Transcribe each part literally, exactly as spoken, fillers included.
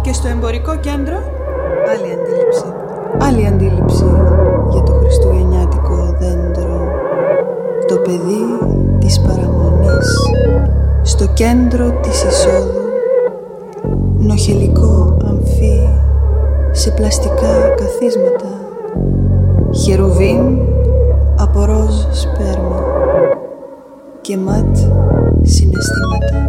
Και στο εμπορικό κέντρο άλλη αντίληψη. Άλλη αντίληψη για το χριστουγεννιάτικο δέντρο. Το παιδί της παραμονής στο κέντρο της εισόδου. Νοχελικό αμφί σε πλαστικά καθίσματα. Χερουβίμ από ροζ σπέρμα και ματ συναισθήματα.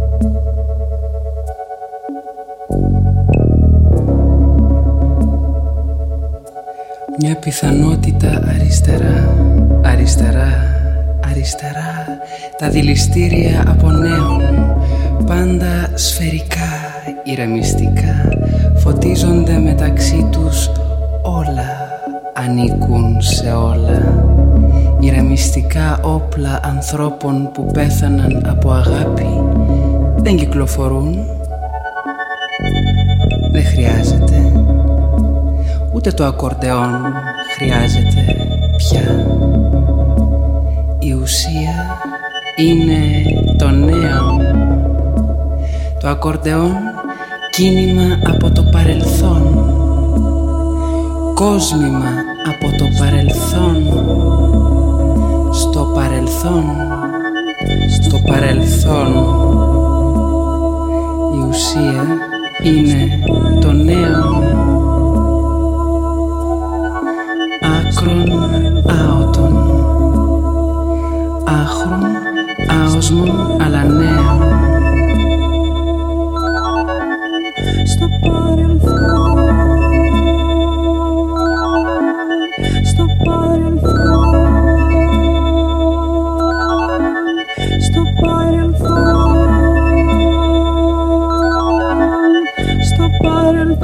Μια πιθανότητα αριστερά, αριστερά, αριστερά. Τα δηληστήρια από νέον, πάντα σφαιρικά, ηρεμιστικά, φωτίζονται μεταξύ τους όλα, ανήκουν σε όλα. Ηρεμιστικά όπλα ανθρώπων που πέθαναν από αγάπη δεν κυκλοφορούν. Δεν χρειάζεται. Ούτε το ακορντεόν χρειάζεται πια. Η ουσία είναι το νέο. Το ακορντεόν κίνημα από το παρελθόν. Κόσμημα από το παρελθόν. Στο παρελθόν. Στο παρελθόν. Η ουσία είναι το νέο. Άκρον άωτον. Άχρον άοσμον αλλά νέο. Στο παρελθόν. Στο παρελθόν. Στο παρελθόν. Στο παρελθόν.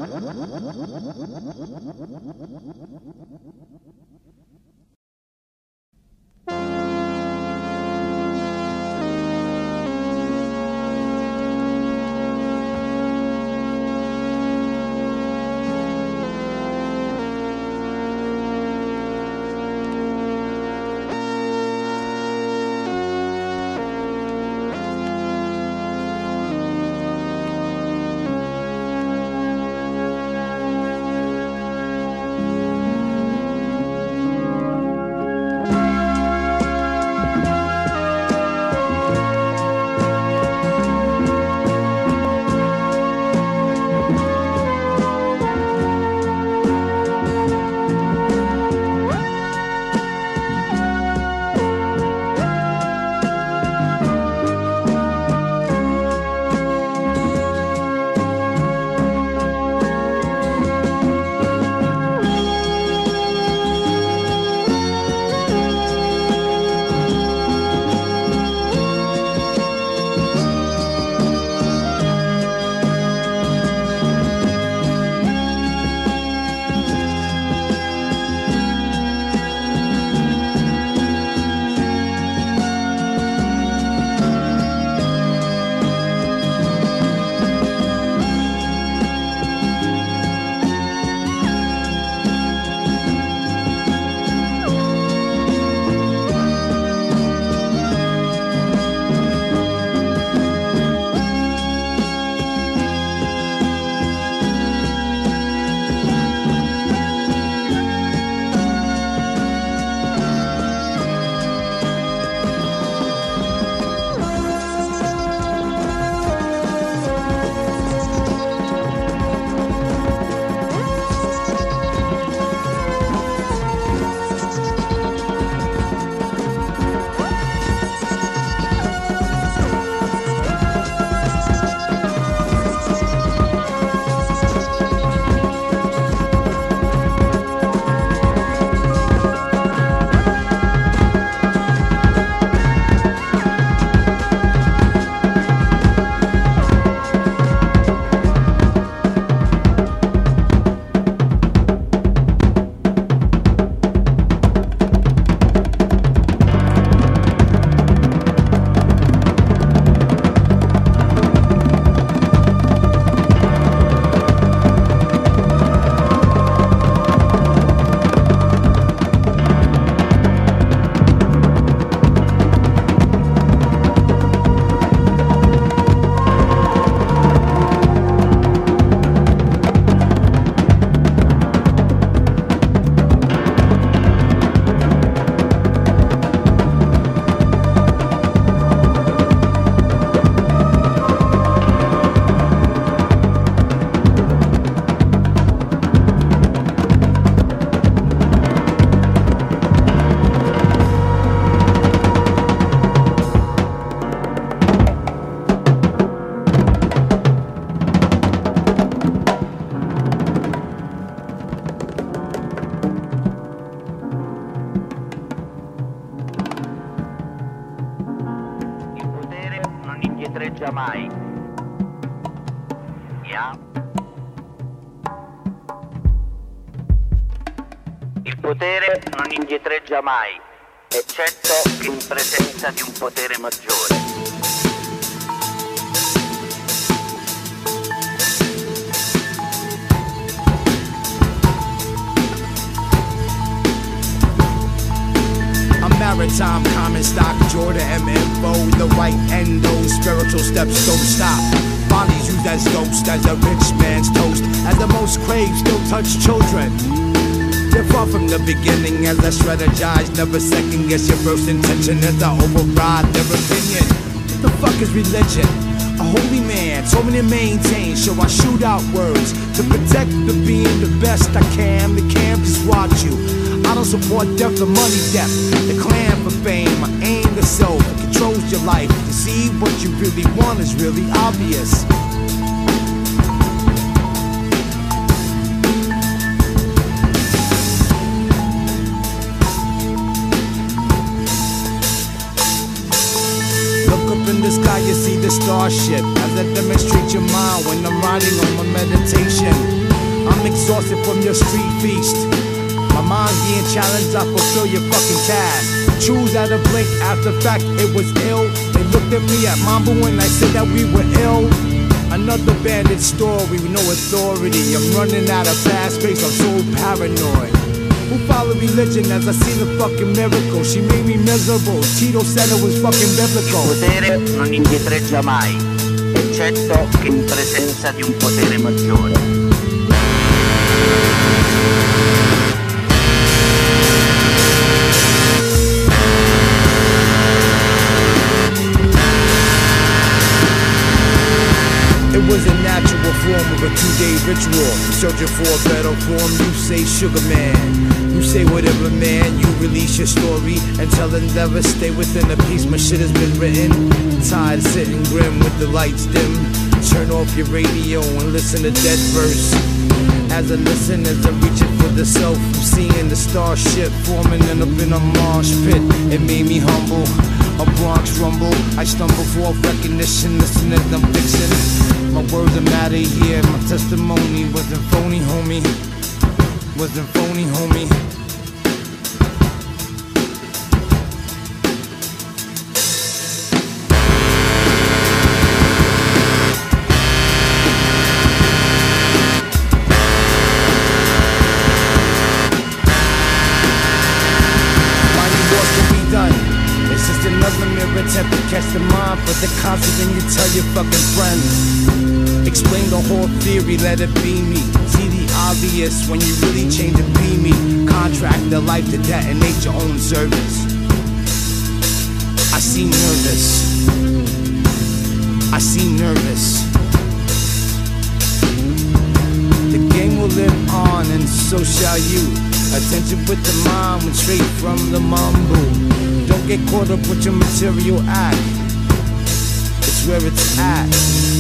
indietreggia mai. Yeah. Il potere non indietreggia mai, eccetto che in presenza di un potere maggiore. Maritime, common stock, Jordan, M info, the right endo, spiritual steps don't stop. Bodies used as ghosts, as a rich man's toast, as the most craved, still touch children. You're far from the beginning as I strategize, never second guess your first intention as I override their opinion. What the fuck is religion? A holy man told me to maintain, so I shoot out words to protect the being the best I can. The camp just watch you. I don't support death or money death. The clan for fame, I aim the soul that controls your life. To see what you really want is really obvious. Look up in the sky, you see the starship as I demonstrate your mind when I'm riding on my meditation. exhausted from your street feast. My mind's being challenged, I fulfill your fucking task. Choose at a blink, after fact it was ill. They looked at me at Mambo and I said that we were ill. Another bandit story with no authority. I'm running out of fast space, I'm so paranoid. Who follow religion as I see the fucking miracle? She made me miserable, Tito said it was fucking biblical. Il potere non indietreggia mai, eccetto che in presenza di un potere maggiore. It was a natural form of a two-day ritual. Searching for a better form, you say sugar man. You say whatever man, you release your story and tell it never stay within a piece. My shit has been written. Tired of sitting grim with the lights dim. Turn off your radio and listen to Dead Verse. As I listen, as I'm reaching for the self, I'm seeing the starship forming and up in a marsh pit. It made me humble, a Bronx rumble. I stumble for recognition, listen as I'm fixing. My words are matter here, my testimony wasn't phony, homie. Wasn't phony, homie. Attempt to catch the mind, but the constant you tell your fucking friends. Explain the whole theory, let it be me. See the obvious when you really change it, be me. Contract the life to detonate your own service. I seem nervous. I seem nervous. The game will live on and so shall you. Attention with the mind went straight from the mambo. Don't get caught up with your material act. It's where it's at.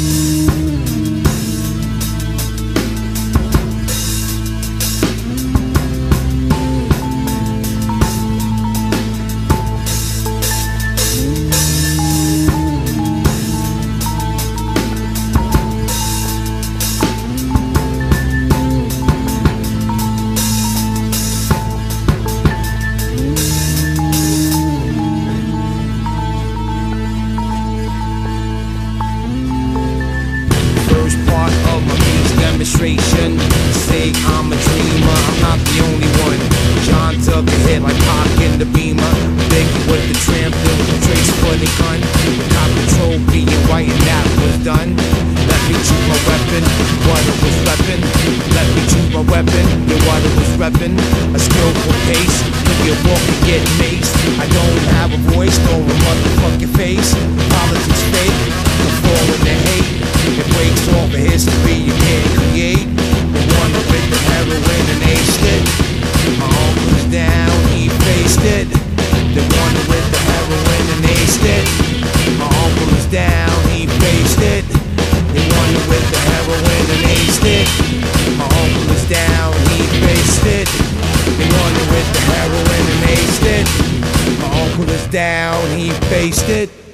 Say I'm a dreamer, I'm not the only one. John took a hit like Pac in the Beamer. Big with the tramp, with the trace for the gun. Cop control being white and that was done. Let me choose my weapon, what it was reppin'. Let me choose my weapon, yeah, what it was reppin'. A skillful pace, you get walk and get maced. I don't have a voice, no motherfucking face. Politics fake, I'm falling to hate. It breaks off a history you can't create. The one with the heroin and aced it. My uncle was down, he faced it. The one with the heroin and aced it. My uncle was down, he faced it. The one with the heroin and aced it. My uncle was down, he faced it. The one with the heroin and aced it. My uncle is down, he faced it.